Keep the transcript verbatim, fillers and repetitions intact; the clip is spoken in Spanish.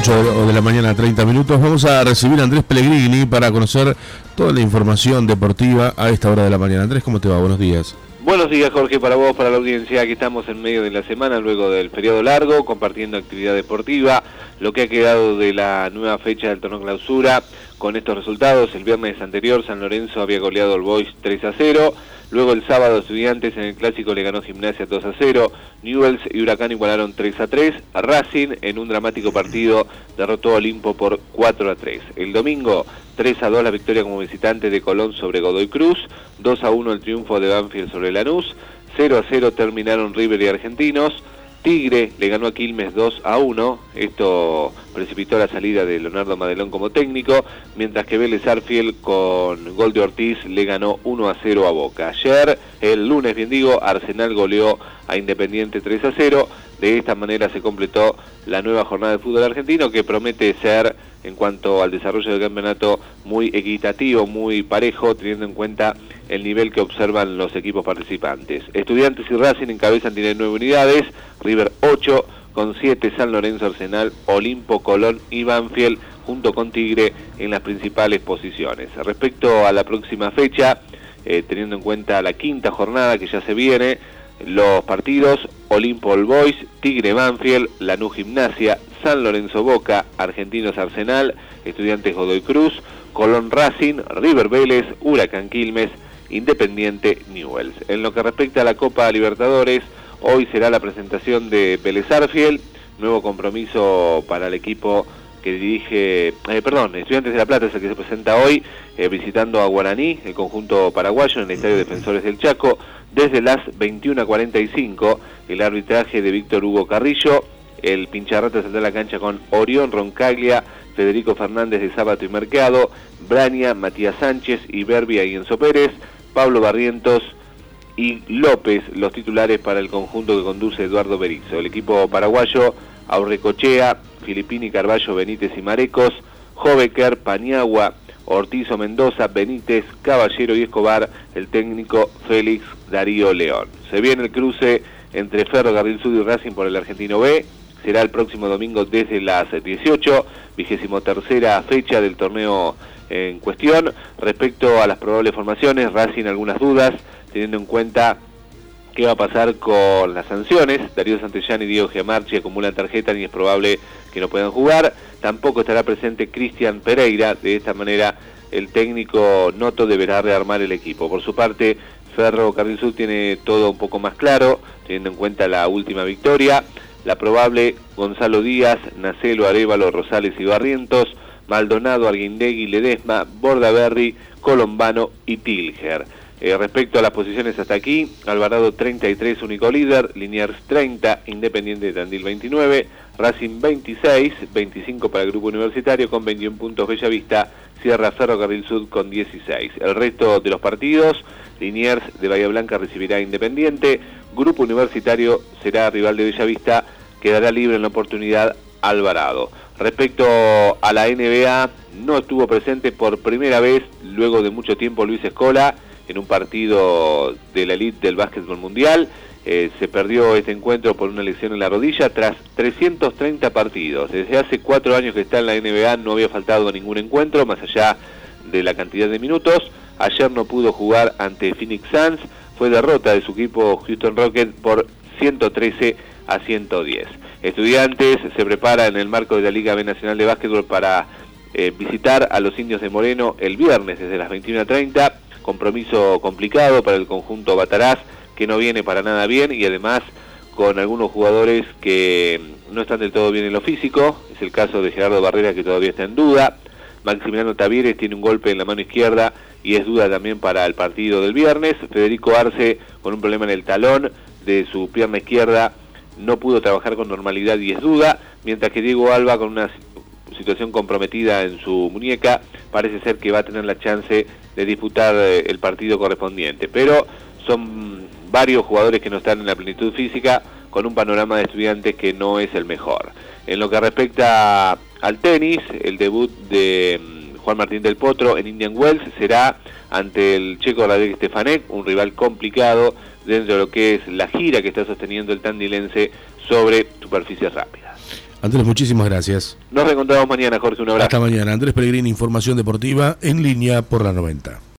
ocho de la mañana, treinta minutos. Vamos a recibir a Andrés Pellegrini para conocer toda la información deportiva a esta hora de la mañana. Andrés, ¿cómo te va? Buenos días. Buenos días, Jorge, para vos, para la audiencia. Aquí estamos en medio de la semana, luego del periodo largo, compartiendo actividad deportiva, lo que ha quedado de la nueva fecha del torneo clausura. Con estos resultados, el viernes anterior San Lorenzo había goleado al Boys tres a cero, luego el sábado Estudiantes en el Clásico le ganó Gimnasia dos a cero, Newell's y Huracán igualaron tres a tres, Racing en un dramático partido derrotó a Olimpo por cuatro a tres. El domingo tres a dos la victoria como visitante de Colón sobre Godoy Cruz, dos a uno el triunfo de Banfield sobre Lanús, cero a cero terminaron River y Argentinos, Tigre le ganó a Quilmes dos a uno, esto precipitó la salida de Leonardo Madelón como técnico, mientras que Vélez Arfiel con gol de Ortiz le ganó uno a cero a Boca. Ayer, el lunes bien digo, Arsenal goleó a Independiente tres a cero, de esta manera se completó la nueva jornada de fútbol argentino que promete ser, en cuanto al desarrollo del campeonato, muy equitativo, muy parejo, teniendo en cuenta el nivel que observan los equipos participantes. Estudiantes y Racing encabezan, tienen nueve unidades, River ocho, con siete San Lorenzo, Arsenal, Olimpo, Colón y Banfield, junto con Tigre en las principales posiciones. Respecto a la próxima fecha, eh, teniendo en cuenta la quinta jornada que ya se viene, los partidos: Olimpo All Boys, Tigre Banfield, Lanús Gimnasia, San Lorenzo Boca, Argentinos Arsenal, Estudiantes Godoy Cruz, Colón Racing, River Vélez, Huracán Quilmes, Independiente Newell's. En lo que respecta a la Copa Libertadores, hoy será la presentación de Vélez Arfiel, nuevo compromiso para el equipo que dirige, eh, perdón, Estudiantes de La Plata es el que se presenta hoy, eh, visitando a Guaraní, el conjunto paraguayo, en el Estadio Defensores del Chaco, desde las veintiuna cuarenta y cinco, el arbitraje de Víctor Hugo Carrillo, el pincharrata saldrá a la cancha con Orión Roncaglia, Federico Fernández de Sábato y Mercado, Braña, Matías Sánchez, Iberbia y Enzo Pérez, Pablo Barrientos y López, los titulares para el conjunto que conduce Eduardo Berizzo. El equipo paraguayo: Aurrecochea, Filipini, Carballo, Benítez y Marecos, Joveker, Paniagua, Ortizo, Mendoza, Benítez, Caballero y Escobar, el técnico Félix Darío León. Se viene el cruce entre Ferro Carril Sud y Racing por el Argentino B, será el próximo domingo desde las dieciocho, vigésimo tercera fecha del torneo en cuestión. Respecto a las probables formaciones, Racing algunas dudas, teniendo en cuenta qué va a pasar con las sanciones. Darío Santillán y Diego Giamarchi acumulan tarjeta y es probable que no puedan jugar. Tampoco estará presente Cristian Pereira, de esta manera el técnico Noto deberá rearmar el equipo. Por su parte, Ferro Carril Sud tiene todo un poco más claro, teniendo en cuenta la última victoria. La probable: Gonzalo Díaz, Nacelo, Arévalo, Rosales y Barrientos, Maldonado, Arguindegui, Ledesma, Bordaberry, Colombano y Tilger. Eh, respecto a las posiciones hasta aquí, Alvarado treinta y tres, único líder, Liniers treinta, Independiente de Tandil veintinueve, Racing veintiséis, veinticinco para el grupo universitario con veintiún puntos Bellavista, cierra Ferro Carril Sud con dieciséis. El resto de los partidos: Liniers de Bahía Blanca recibirá a Independiente, grupo universitario será rival de Bellavista, quedará libre en la oportunidad Alvarado. Respecto a la N B A, no estuvo presente por primera vez luego de mucho tiempo Luis Escola en un partido de la elite del básquetbol mundial. Eh, se perdió este encuentro por una lesión en la rodilla tras trescientos treinta partidos. Desde hace cuatro años que está en la N B A no había faltado ningún encuentro, más allá de la cantidad de minutos. Ayer no pudo jugar ante Phoenix Suns, fue derrota de su equipo Houston Rockets por ciento trece a ciento diez. Estudiantes se prepara en el marco de la Liga B Nacional de Básquetbol para eh, visitar a los Indios de Moreno el viernes desde las veintiuna treinta. Compromiso complicado para el conjunto Bataraz, que no viene para nada bien, y además con algunos jugadores que no están del todo bien en lo físico. Es el caso de Gerardo Barrera, que todavía está en duda. Maximiliano Tavieres tiene un golpe en la mano izquierda y es duda también para el partido del viernes. Federico Arce, con un problema en el talón de su pierna izquierda, no pudo trabajar con normalidad y es duda, mientras que Diego Alba, con una situación comprometida en su muñeca, parece ser que va a tener la chance de disputar eh, el partido correspondiente. Pero son varios jugadores que no están en la plenitud física, con un panorama de Estudiantes que no es el mejor. En lo que respecta al tenis, el debut de um, Juan Martín del Potro en Indian Wells será ante el checo Radek Stefanek, un rival complicado dentro de lo que es la gira que está sosteniendo el tandilense sobre superficies rápidas. Andrés, muchísimas gracias. Nos reencontramos mañana, Jorge, un abrazo. Hasta mañana. Andrés Pellegrini, información deportiva en línea por la noventa.